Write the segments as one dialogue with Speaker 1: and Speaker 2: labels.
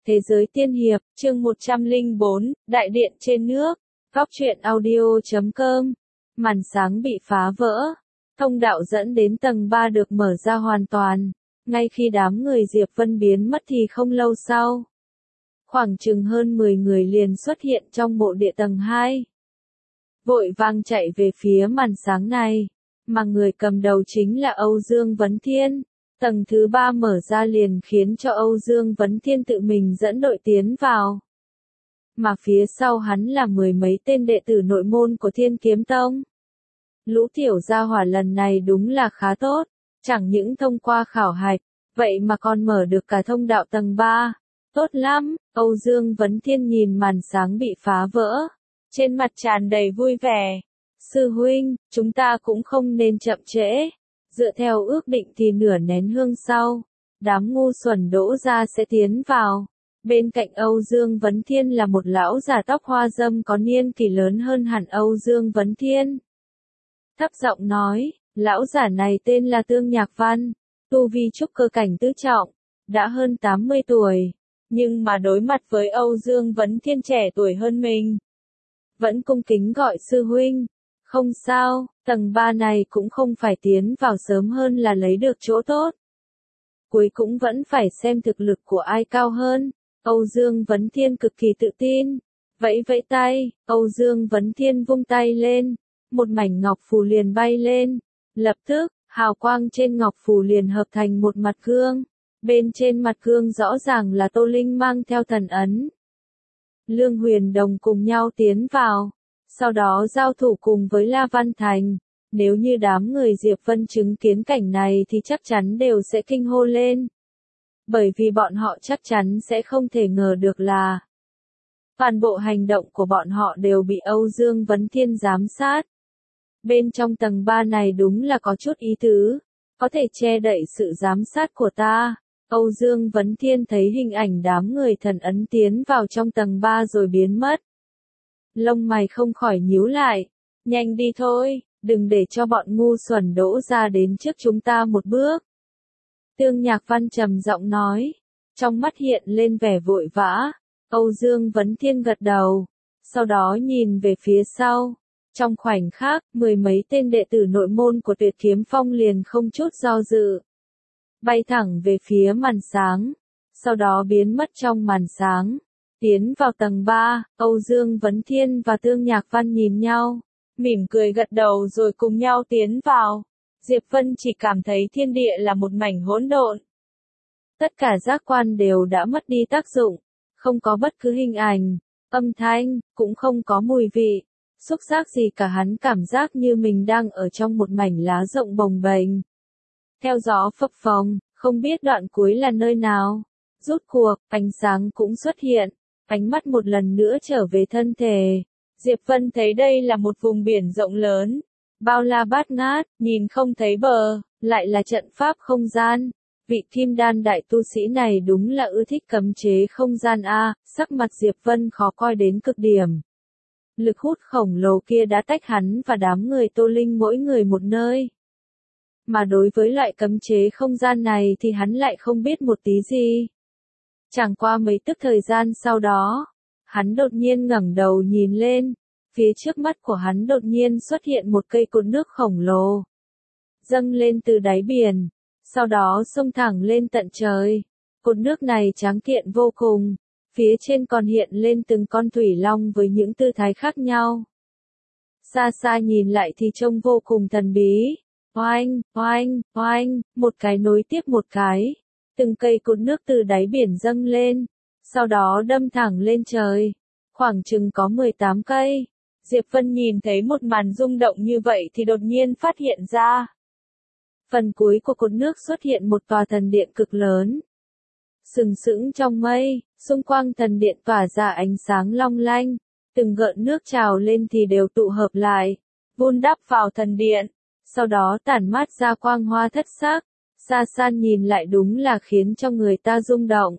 Speaker 1: Thế giới tiên hiệp, chương 104, Đại điện trên nước, góc truyện audio.com. Màn sáng bị phá vỡ, thông đạo dẫn đến tầng 3 được mở ra hoàn toàn. Ngay khi đám người Diệp Vân biến mất thì không lâu sau, khoảng chừng hơn 10 người liền xuất hiện trong mộ địa tầng 2. Vội vàng chạy về phía màn sáng này, mà người cầm đầu chính là Âu Dương Vấn Thiên. Tầng thứ 3 mở ra liền khiến cho Âu Dương Vấn Thiên tự mình dẫn đội tiến vào. Mà phía sau hắn là mười mấy tên đệ tử nội môn của Thiên Kiếm Tông. Lũ tiểu gia hỏa lần này đúng là khá tốt, chẳng những thông qua khảo hạch, vậy mà còn mở được cả thông đạo tầng 3. Tốt lắm, Âu Dương Vấn Thiên nhìn màn sáng bị phá vỡ, trên mặt tràn đầy vui vẻ. Sư huynh, chúng ta cũng không nên chậm trễ. Dựa theo ước định thì nửa nén hương sau, đám ngu xuẩn Đỗ gia sẽ tiến vào. Bên cạnh Âu Dương Vấn Thiên là một lão già tóc hoa râm có niên kỷ lớn hơn hẳn Âu Dương Vấn Thiên. Thấp giọng nói, lão già này tên là Tương Nhạc Văn, tu vi trúc cơ cảnh tứ trọng, đã hơn 80 tuổi, nhưng mà đối mặt với Âu Dương Vấn Thiên trẻ tuổi hơn mình, vẫn cung kính gọi sư huynh. Không sao, tầng 3 này cũng không phải tiến vào sớm hơn là lấy được chỗ tốt. Cuối cũng vẫn phải xem thực lực của ai cao hơn. Âu Dương Vấn Thiên cực kỳ tự tin. Vẫy vẫy tay, Âu Dương Vấn Thiên vung tay lên. Một mảnh ngọc phù liền bay lên. Lập tức, hào quang trên ngọc phù liền hợp thành một mặt gương. Bên trên mặt gương rõ ràng là Tô Linh mang theo thần ấn. Lương Huyền Đồng cùng nhau tiến vào. Sau đó giao thủ cùng với La Văn Thành. Nếu như đám người Diệp Vân chứng kiến cảnh này thì chắc chắn đều sẽ kinh hô lên. Bởi vì bọn họ chắc chắn sẽ không thể ngờ được là toàn bộ hành động của bọn họ đều bị Âu Dương Vấn Thiên giám sát. Bên trong tầng 3 này đúng là có chút ý tứ, có thể che đậy sự giám sát của ta. Âu Dương Vấn Thiên thấy hình ảnh đám người thần ấn tiến vào trong tầng 3 rồi biến mất. Lông mày không khỏi nhíu lại. Nhanh đi thôi, đừng để cho bọn ngu xuẩn Đỗ gia đến trước chúng ta một bước. Tương Nhạc Văn trầm giọng nói, trong mắt hiện lên vẻ vội vã. Âu Dương Vấn Thiên gật đầu, sau đó nhìn về phía sau. Trong khoảnh khắc, mười mấy tên đệ tử nội môn của Tuyệt Kiếm Phong liền không chút do dự, bay thẳng về phía màn sáng, sau đó biến mất trong màn sáng. Tiến vào tầng 3, Âu Dương Vấn Thiên và Tương Nhạc Văn nhìn nhau, mỉm cười gật đầu rồi cùng nhau tiến vào. Diệp Vân chỉ cảm thấy thiên địa là một mảnh hỗn độn. Tất cả giác quan đều đã mất đi tác dụng, không có bất cứ hình ảnh, âm thanh, cũng không có mùi vị, xúc giác gì cả, hắn cảm giác như mình đang ở trong một mảnh lá rộng bồng bềnh. Theo gió phập phồng, không biết đoạn cuối là nơi nào. Rút cuộc, ánh sáng cũng xuất hiện. Ánh mắt một lần nữa trở về thân thể. Diệp Vân thấy đây là một vùng biển rộng lớn, bao la bát ngát, nhìn không thấy bờ, lại là trận pháp không gian. Vị kim đan đại tu sĩ này đúng là ưa thích cấm chế không gian a. Sắc mặt Diệp Vân khó coi đến cực điểm. Lực hút khổng lồ kia đã tách hắn và đám người Tô Linh mỗi người một nơi. Mà đối với loại cấm chế không gian này thì hắn lại không biết một tí gì. Chẳng qua mấy tức thời gian sau đó, hắn đột nhiên ngẩng đầu nhìn lên, phía trước mắt của hắn đột nhiên xuất hiện một cây cột nước khổng lồ, dâng lên từ đáy biển, sau đó xông thẳng lên tận trời. Cột nước này tráng kiện vô cùng, phía trên còn hiện lên từng con thủy long với những tư thái khác nhau. Xa xa nhìn lại thì trông vô cùng thần bí. Oanh, oanh, oanh, một cái nối tiếp một cái. Từng cây cột nước từ đáy biển dâng lên, sau đó đâm thẳng lên trời, khoảng chừng có 18 cây. Diệp Vân nhìn thấy một màn rung động như vậy thì đột nhiên phát hiện ra. Phần cuối của cột nước xuất hiện một tòa thần điện cực lớn. Sừng sững trong mây, xung quanh thần điện tỏa ra ánh sáng long lanh, từng gợn nước trào lên thì đều tụ hợp lại, vun đắp vào thần điện, sau đó tản mát ra quang hoa thất sắc. Xa xa nhìn lại đúng là khiến cho người ta rung động.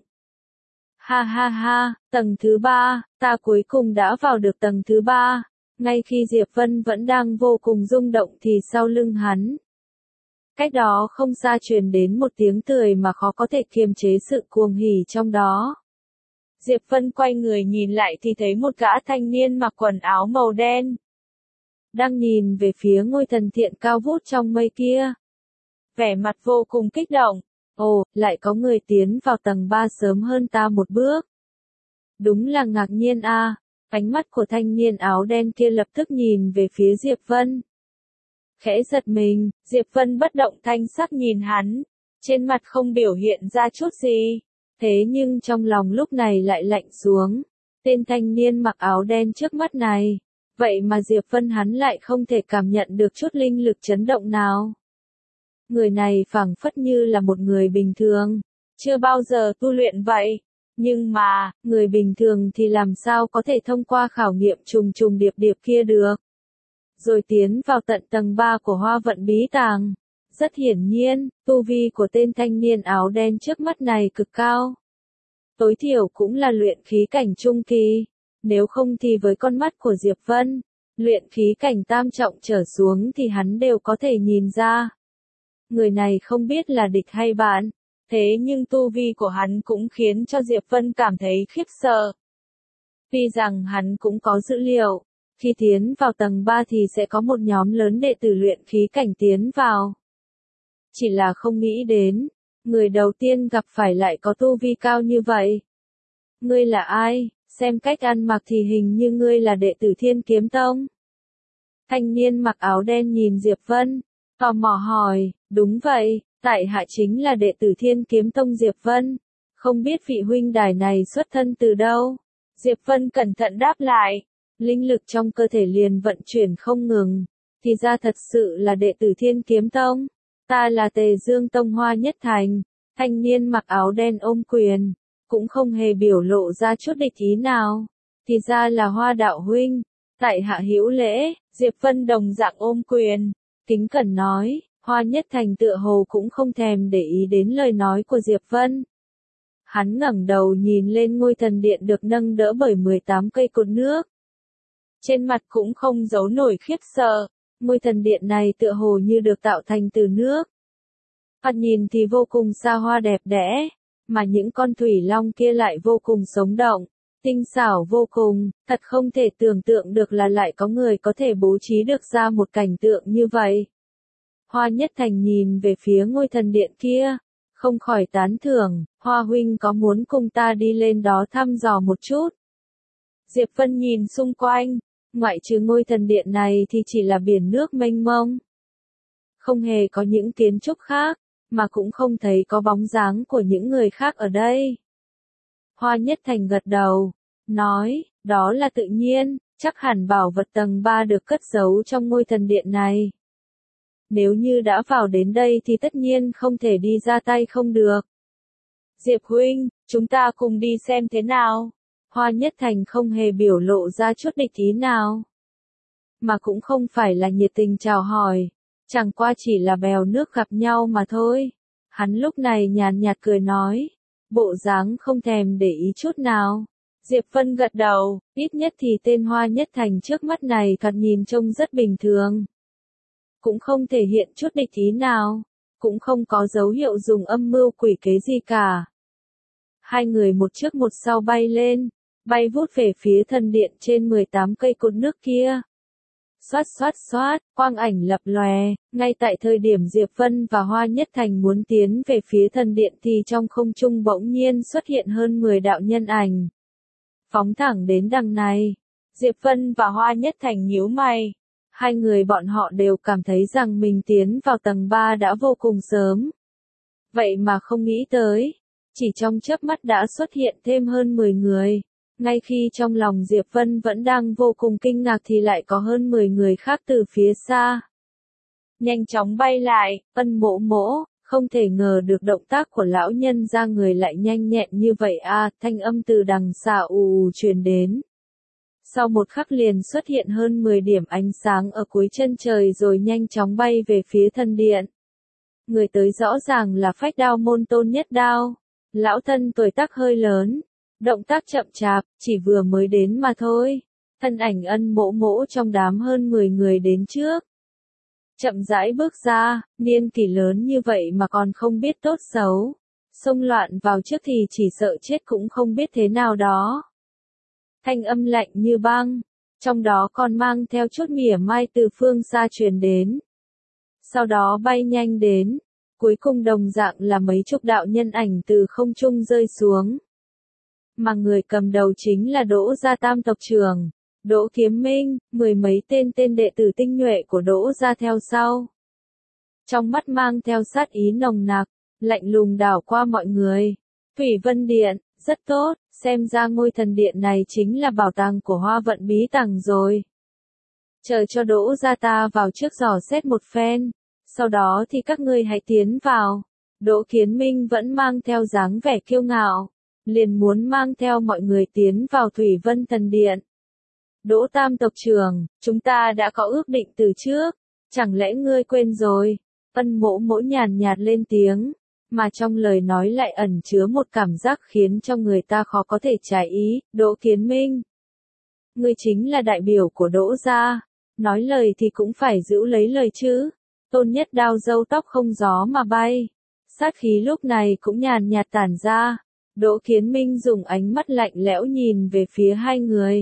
Speaker 1: Ha ha ha, tầng thứ 3, ta cuối cùng đã vào được tầng thứ 3. Ngay khi Diệp Vân vẫn đang vô cùng rung động thì sau lưng hắn, cách đó không xa truyền đến một tiếng cười mà khó có thể kiềm chế sự cuồng hỉ trong đó. Diệp Vân quay người nhìn lại thì thấy một gã thanh niên mặc quần áo màu đen. Đang nhìn về phía ngôi thần thiện cao vút trong mây kia. Vẻ mặt vô cùng kích động. Ồ, lại có người tiến vào tầng 3 sớm hơn ta một bước. Đúng là ngạc nhiên a. Ánh mắt của thanh niên áo đen kia lập tức nhìn về phía Diệp Vân. Khẽ giật mình, Diệp Vân bất động thanh sắc nhìn hắn. Trên mặt không biểu hiện ra chút gì. Thế nhưng trong lòng lúc này lại lạnh xuống. Tên thanh niên mặc áo đen trước mắt này. Vậy mà Diệp Vân hắn lại không thể cảm nhận được chút linh lực chấn động nào. Người này phảng phất như là một người bình thường. Chưa bao giờ tu luyện vậy. Nhưng mà, người bình thường thì làm sao có thể thông qua khảo nghiệm trùng trùng điệp điệp kia được. Rồi tiến vào tận tầng 3 của Hoa Vận Bí Tàng. Rất hiển nhiên, tu vi của tên thanh niên áo đen trước mắt này cực cao. Tối thiểu cũng là luyện khí cảnh trung kỳ. Nếu không thì với con mắt của Diệp Vân, luyện khí cảnh tam trọng trở xuống thì hắn đều có thể nhìn ra. Người này không biết là địch hay bạn. Thế nhưng tu vi của hắn cũng khiến cho Diệp Vân cảm thấy khiếp sợ. Tuy rằng hắn cũng có dữ liệu, khi tiến vào tầng 3 thì sẽ có một nhóm lớn đệ tử luyện khí cảnh tiến vào. Chỉ là không nghĩ đến, người đầu tiên gặp phải lại có tu vi cao như vậy. Ngươi là ai? Xem cách ăn mặc thì hình như ngươi là đệ tử Thiên Kiếm Tông. Thanh niên mặc áo đen nhìn Diệp Vân, tò mò hỏi, đúng vậy, tại hạ chính là đệ tử Thiên Kiếm Tông Diệp Vân. Không biết vị huynh đài này xuất thân từ đâu? Diệp Vân cẩn thận đáp lại, linh lực trong cơ thể liền vận chuyển không ngừng. Thì ra thật sự là đệ tử Thiên Kiếm Tông. Ta là Tề Dương Tông Hoa Nhất Thành. Thanh niên mặc áo đen ôm quyền, cũng không hề biểu lộ ra chút địch ý nào. Thì ra là Hoa đạo huynh, tại hạ hữu lễ. Diệp Vân đồng dạng ôm quyền, kính cẩn nói. Hoa Nhất Thành tựa hồ cũng không thèm để ý đến lời nói của Diệp Vân. Hắn ngẩng đầu nhìn lên ngôi thần điện được nâng đỡ bởi 18 cây cột nước. Trên mặt cũng không giấu nổi khiếp sợ, ngôi thần điện này tựa hồ như được tạo thành từ nước. Thoạt nhìn thì vô cùng xa hoa đẹp đẽ, mà những con thủy long kia lại vô cùng sống động, tinh xảo vô cùng, thật không thể tưởng tượng được là lại có người có thể bố trí được ra một cảnh tượng như vậy. Hoa Nhất Thành nhìn về phía ngôi thần điện kia, không khỏi tán thưởng, Hoa huynh có muốn cùng ta đi lên đó thăm dò một chút? Diệp Vân nhìn xung quanh, ngoại trừ ngôi thần điện này thì chỉ là biển nước mênh mông. Không hề có những kiến trúc khác, mà cũng không thấy có bóng dáng của những người khác ở đây. Hoa Nhất Thành gật đầu, nói, đó là tự nhiên, chắc hẳn bảo vật tầng 3 được cất giấu trong ngôi thần điện này. Nếu như đã vào đến đây thì tất nhiên không thể đi ra tay không được. Diệp huynh, chúng ta cùng đi xem thế nào. Hoa Nhất Thành không hề biểu lộ ra chút địch ý nào. Mà cũng không phải là nhiệt tình chào hỏi. Chẳng qua chỉ là bèo nước gặp nhau mà thôi. Hắn lúc này nhàn nhạt cười nói. Bộ dáng không thèm để ý chút nào. Diệp Vân gật đầu, ít nhất thì tên Hoa Nhất Thành trước mắt này thoạt nhìn trông rất bình thường. Cũng không thể hiện chút địch ý nào. Cũng không có dấu hiệu dùng âm mưu quỷ kế gì cả. Hai người một trước một sau bay lên, bay vút về phía thần điện trên 18 cây cột nước kia. Xoát xoát xoát, quang ảnh lập lòe, ngay tại thời điểm Diệp Vân và Hoa Nhất Thành muốn tiến về phía thần điện thì trong không trung bỗng nhiên xuất hiện hơn 10 đạo nhân ảnh. Phóng thẳng đến đằng này, Diệp Vân và Hoa Nhất Thành nhíu mày. Hai người bọn họ đều cảm thấy rằng mình tiến vào tầng 3 đã vô cùng sớm. Vậy mà không nghĩ tới, chỉ trong chớp mắt đã xuất hiện thêm hơn 10 người. Ngay khi trong lòng Diệp Vân vẫn đang vô cùng kinh ngạc thì lại có hơn 10 người khác từ phía xa. Nhanh chóng bay lại, Ân Mỗ Mỗ, không thể ngờ được động tác của lão nhân ra người lại nhanh nhẹn như vậy a. Thanh âm từ đằng xa ù truyền đến. Sau một khắc liền xuất hiện hơn 10 điểm ánh sáng ở cuối chân trời rồi nhanh chóng bay về phía thần điện. Người tới rõ ràng là Phách Đao môn Tôn Nhất Đao. Lão thân tuổi tác hơi lớn, động tác chậm chạp, chỉ vừa mới đến mà thôi. Thân ảnh Ân Mỗ Mỗ trong đám hơn 10 người đến trước. Chậm rãi bước ra, niên kỷ lớn như vậy mà còn không biết tốt xấu. xông loạn vào trước thì chỉ sợ chết cũng không biết thế nào đó. Thanh âm lạnh như băng, trong đó còn mang theo chút mỉa mai từ phương xa truyền đến. Sau đó bay nhanh đến, cuối cùng đồng dạng là mấy chục đạo nhân ảnh từ không trung rơi xuống. Mà người cầm đầu chính là Đỗ gia tam tộc trưởng, Đỗ Kiếm Minh, mười mấy tên đệ tử tinh nhuệ của Đỗ gia theo sau. Trong mắt mang theo sát ý nồng nặc, lạnh lùng đảo qua mọi người. Thủy Vân Điện, rất tốt, xem ra ngôi thần điện này chính là bảo tàng của Hoa Vận Bí Tàng rồi. Chờ cho Đỗ gia ta vào trước dò xét một phen, sau đó thì các ngươi hãy tiến vào. Đỗ Kiến Minh vẫn mang theo dáng vẻ kiêu ngạo, liền muốn mang theo mọi người tiến vào Thủy Vân Thần Điện. Đỗ tam tộc trưởng, chúng ta đã có ước định từ trước, chẳng lẽ ngươi quên rồi? Ân Mỗ Mỗ nhàn nhạt lên tiếng, mà trong lời nói lại ẩn chứa một cảm giác khiến cho người ta khó có thể trái ý. Đỗ Kiến Minh, ngươi chính là đại biểu của Đỗ gia, nói lời thì cũng phải giữ lấy lời chứ. Tôn Nhất Đao râu tóc không gió mà bay, sát khí lúc này cũng nhàn nhạt tản ra. Đỗ Kiến Minh dùng ánh mắt lạnh lẽo nhìn về phía hai người.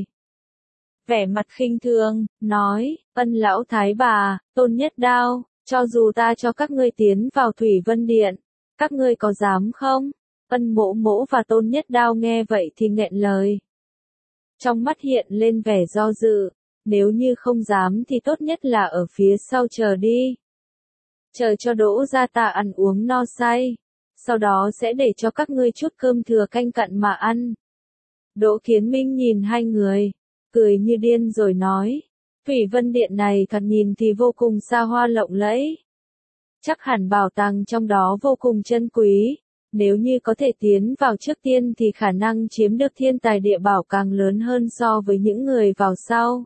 Speaker 1: Vẻ mặt khinh thường, nói, Ân lão thái bà, Tôn Nhất Đao, cho dù ta cho các ngươi tiến vào Thủy Vân Điện, các ngươi có dám không? Ân Mỗ Mỗ và Tôn Nhất Đao nghe vậy thì nghẹn lời. Trong mắt hiện lên vẻ do dự, nếu như không dám thì tốt nhất là ở phía sau chờ đi. Chờ cho Đỗ gia ta ăn uống no say, sau đó sẽ để cho các ngươi chút cơm thừa canh cặn mà ăn. Đỗ Kiến Minh nhìn hai người, cười như điên rồi nói, Thủy Vân Điện này thoạt nhìn thì vô cùng xa hoa lộng lẫy. Chắc hẳn bảo tàng trong đó vô cùng chân quý, nếu như có thể tiến vào trước tiên thì khả năng chiếm được thiên tài địa bảo càng lớn hơn so với những người vào sau.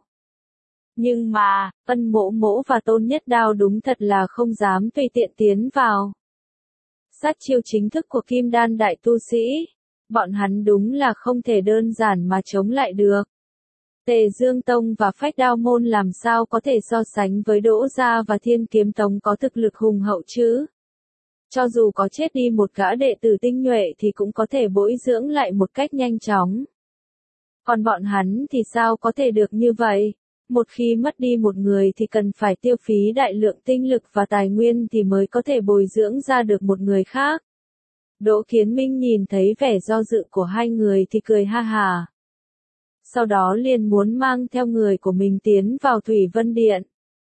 Speaker 1: Nhưng mà, Ân Mỗ Mỗ và Tôn Nhất Đao đúng thật là không dám tùy tiện tiến vào. Sát chiêu chính thức của Kim Đan đại tu sĩ, bọn hắn đúng là không thể đơn giản mà chống lại được. Tề Dương Tông và Phách Đao Môn làm sao có thể so sánh với Đỗ gia và Thiên Kiếm Tông có thực lực hùng hậu chứ? Cho dù có chết đi một gã đệ tử tinh nhuệ thì cũng có thể bồi dưỡng lại một cách nhanh chóng. Còn bọn hắn thì sao có thể được như vậy? Một khi mất đi một người thì cần phải tiêu phí đại lượng tinh lực và tài nguyên thì mới có thể bồi dưỡng ra được một người khác. Đỗ Kiến Minh nhìn thấy vẻ do dự của hai người thì cười ha hà. Sau đó liền muốn mang theo người của mình tiến vào Thủy Vân Điện.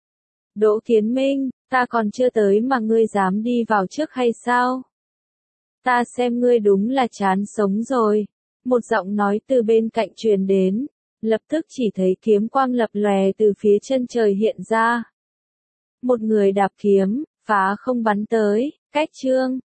Speaker 1: Đỗ Kiến Minh, ta còn chưa tới mà ngươi dám đi vào trước hay sao? Ta xem ngươi đúng là chán sống rồi. Một giọng nói từ bên cạnh truyền đến, lập tức chỉ thấy kiếm quang lập lòe từ phía chân trời hiện ra. Một người đạp kiếm, phá không bắn tới, cách chương.